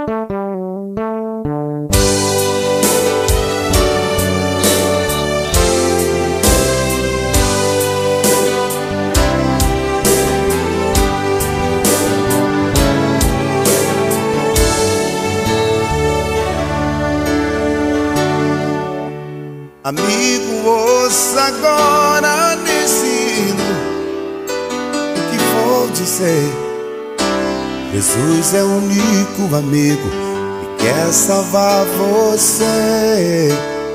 Amigo, ouça agora nesse hino o que vou dizer. Jesus é o único amigo que quer salvar você.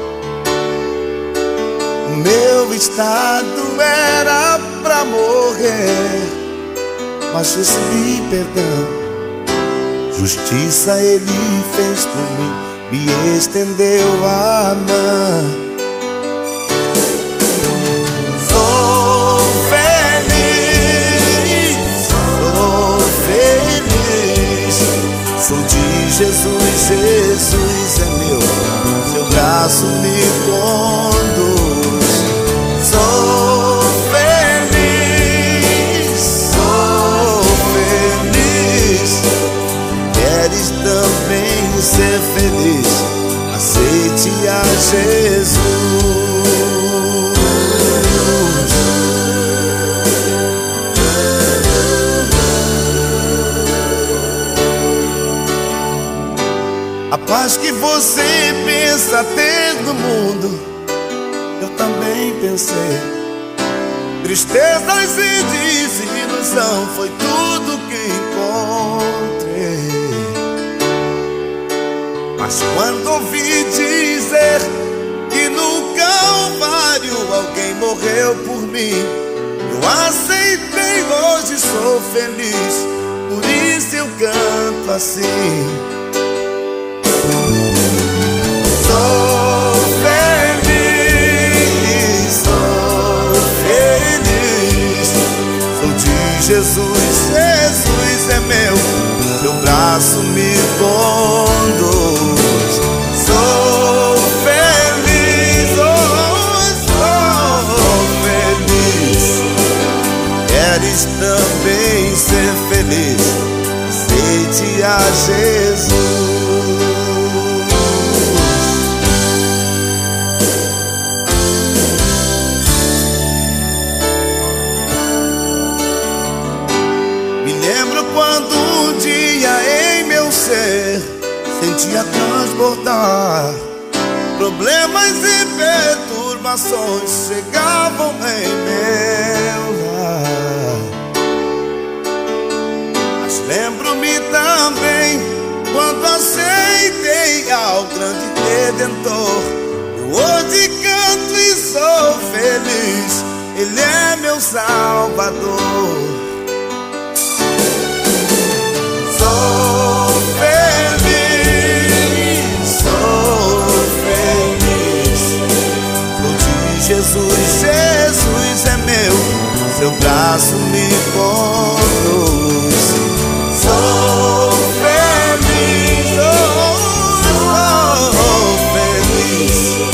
O meu estado era pra morrer, mas recebi perdão. Justiça ele fez por mim, me estendeu a mão. Sou de Jesus, Jesus é meu, seu braço me conduz. Sou feliz, sou feliz. Queres também ser feliz? Aceite a Jesus. A paz que você pensa ter no mundo, eu também pensei. Tristezas e desilusão foi tudo que encontrei. Mas quando ouvi dizer que no Calvário alguém morreu por mim, eu aceitei, hoje sou feliz, por isso eu canto assim. Sou feliz, sou feliz. Sou de Jesus, Jesus é meu, seu braço me conduz. Sou feliz, oh, sou feliz. Queres também ser feliz? Aceite a Jesus. Quando um dia em meu ser sentia transbordar, problemas e perturbações chegavam em meu lar. Mas lembro-me também quando aceitei ao grande Redentor. Eu hoje canto e sou feliz, Ele é meu Salvador. Sou feliz, sou feliz. Sou de Jesus, Jesus é meu, seu braço me conduz. Sou feliz, sou feliz.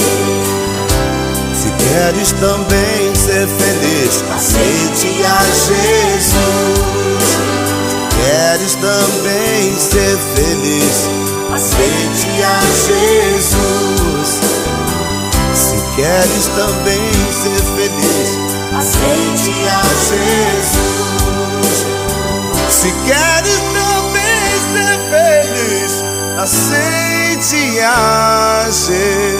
Se queres também ser feliz, aceite a Jesus. Queres também ser feliz? Aceite a Jesus. Se queres também ser feliz, aceite a Jesus. Se queres também ser feliz, aceite a Jesus.